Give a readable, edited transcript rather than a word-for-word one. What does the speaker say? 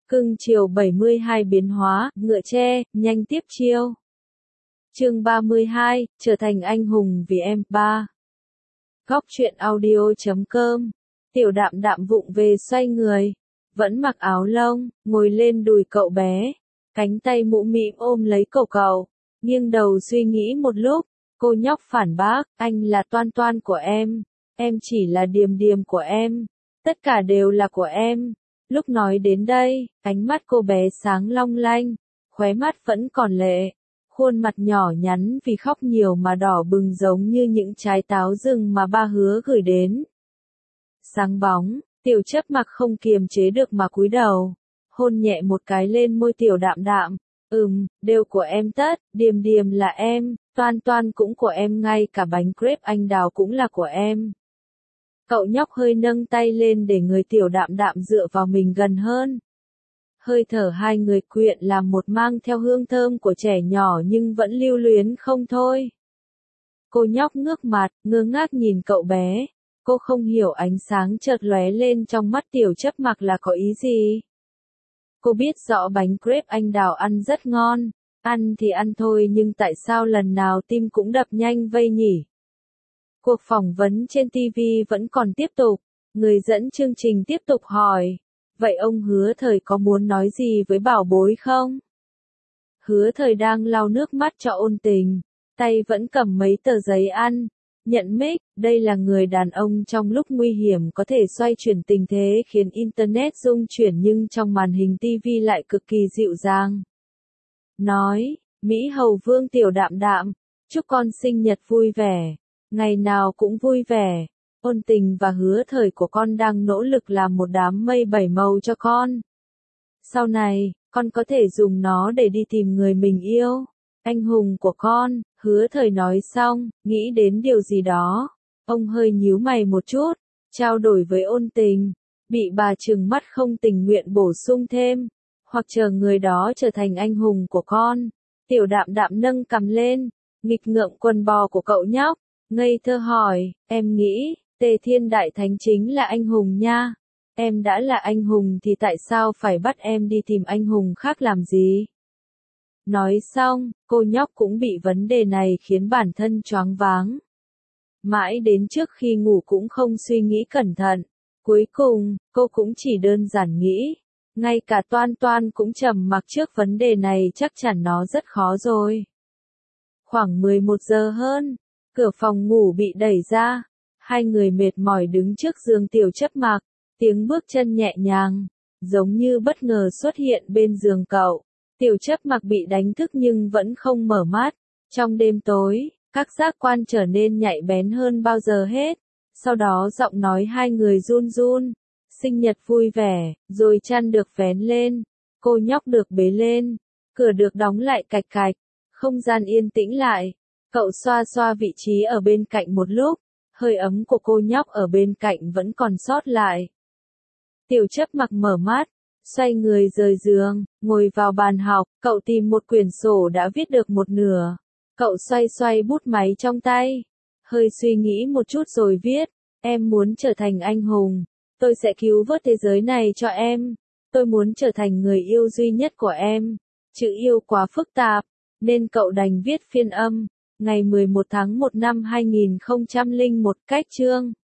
Cưng chiều 72 biến hóa, ngựa tre, nhanh tiếp chiêu. Chương 32, trở thành anh hùng vì em. 3. Góc truyện audio.com. Tiểu Đạm Đạm vụng về xoay người, vẫn mặc áo lông, ngồi lên đùi cậu bé, cánh tay mũm mĩm ôm lấy cổ cậu, nghiêng đầu suy nghĩ một lúc, cô nhóc phản bác, anh là Toan Toan của em chỉ là Điềm Điềm của em, tất cả đều là của em. Lúc nói đến đây, ánh mắt cô bé sáng long lanh, khóe mắt vẫn còn lệ, khuôn mặt nhỏ nhắn vì khóc nhiều mà đỏ bừng giống như những trái táo rừng mà ba Hứa gửi đến. Sáng bóng, Tiểu Chấp Mặc không kiềm chế được mà cúi đầu, hôn nhẹ một cái lên môi Tiểu Đạm Đạm. Đều của em tất, Điềm Điềm là em, Toan Toan cũng của em, ngay cả bánh crepe anh đào cũng là của em. Cậu nhóc hơi nâng tay lên để người Tiểu Đạm Đạm dựa vào mình gần hơn. Hơi thở hai người quyện làm một, mang theo hương thơm của trẻ nhỏ nhưng vẫn lưu luyến không thôi. Cô nhóc ngước mặt, ngơ ngác nhìn cậu bé. Cô không hiểu ánh sáng chợt lóe lên trong mắt Tiểu Chấp Mặc là có ý gì. Cô biết rõ bánh crepe anh đào ăn rất ngon, ăn thì ăn thôi nhưng tại sao lần nào tim cũng đập nhanh vây nhỉ? Cuộc phỏng vấn trên TV vẫn còn tiếp tục, người dẫn chương trình tiếp tục hỏi, vậy ông Hứa Thời có muốn nói gì với bảo bối không? Hứa Thời đang lau nước mắt cho Ôn Tình, tay vẫn cầm mấy tờ giấy ăn, nhận mic, đây là người đàn ông trong lúc nguy hiểm có thể xoay chuyển tình thế khiến Internet rung chuyển nhưng trong màn hình TV lại cực kỳ dịu dàng. Nói, Mỹ Hầu Vương Tiểu Đạm Đạm, chúc con sinh nhật vui vẻ. Ngày nào cũng vui vẻ, Ôn Tình và Hứa Thời của con đang nỗ lực làm một đám mây bảy màu cho con. Sau này, con có thể dùng nó để đi tìm người mình yêu, anh hùng của con. Hứa Thời nói xong, nghĩ đến điều gì đó. Ông hơi nhíu mày một chút, trao đổi với Ôn Tình, bị bà trừng mắt không tình nguyện bổ sung thêm, hoặc chờ người đó trở thành anh hùng của con. Tiểu Đạm Đạm nâng cằm lên, nghịch ngợm quần bò của cậu nhóc. Ngây thơ hỏi, em nghĩ, Tề Thiên Đại Thánh chính là anh hùng nha. Em đã là anh hùng thì tại sao phải bắt em đi tìm anh hùng khác làm gì? Nói xong, cô nhóc cũng bị vấn đề này khiến bản thân choáng váng. Mãi đến trước khi ngủ cũng không suy nghĩ cẩn thận. Cuối cùng, cô cũng chỉ đơn giản nghĩ. Ngay cả Toan Toan cũng trầm mặc trước vấn đề này, chắc chắn nó rất khó rồi. Khoảng 11 giờ hơn. Cửa phòng ngủ bị đẩy ra, hai người mệt mỏi đứng trước giường Tiểu Chấp Mặc, tiếng bước chân nhẹ nhàng, giống như bất ngờ xuất hiện bên giường cậu. Tiểu Chấp Mặc bị đánh thức nhưng vẫn không mở mắt. Trong đêm tối, các giác quan trở nên nhạy bén hơn bao giờ hết. Sau đó giọng nói hai người run run, sinh nhật vui vẻ, rồi chăn được vén lên, cô nhóc được bế lên, cửa được đóng lại cạch cạch, không gian yên tĩnh lại. Cậu xoa xoa vị trí ở bên cạnh một lúc, hơi ấm của cô nhóc ở bên cạnh vẫn còn sót lại. Tiểu Chấp Mặc mở mắt, xoay người rời giường, ngồi vào bàn học, cậu tìm một quyển sổ đã viết được một nửa. Cậu xoay xoay bút máy trong tay, hơi suy nghĩ một chút rồi viết, em muốn trở thành anh hùng, tôi sẽ cứu vớt thế giới này cho em, tôi muốn trở thành người yêu duy nhất của em. Chữ yêu quá phức tạp, nên cậu đành viết phiên âm. Ngày 11 tháng 1 năm 2001, cách chương